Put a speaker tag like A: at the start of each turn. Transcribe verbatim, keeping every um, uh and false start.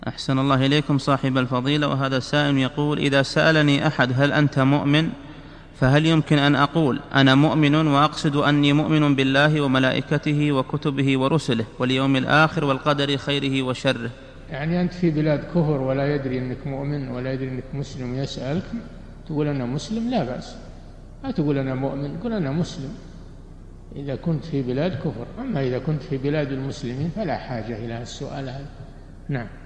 A: أحسن الله إليكم صاحب الفضيلة. وهذا سائل يقول: إذا سألني أحد هل أنت مؤمن، فهل يمكن أن أقول أنا مؤمن وأقصد أني مؤمن بالله وملائكته وكتبه ورسله واليوم الآخر والقدر خيره وشره؟
B: يعني أنت في بلاد كفر ولا يدري أنك مؤمن ولا يدري أنك مسلم يسألك تقول أنا مسلم، لا بأس، لا تقول أنا مؤمن، قل أنا مسلم إذا كنت في بلاد كفر. أما إذا كنت في بلاد المسلمين فلا حاجة إلى السؤال هذا. نعم.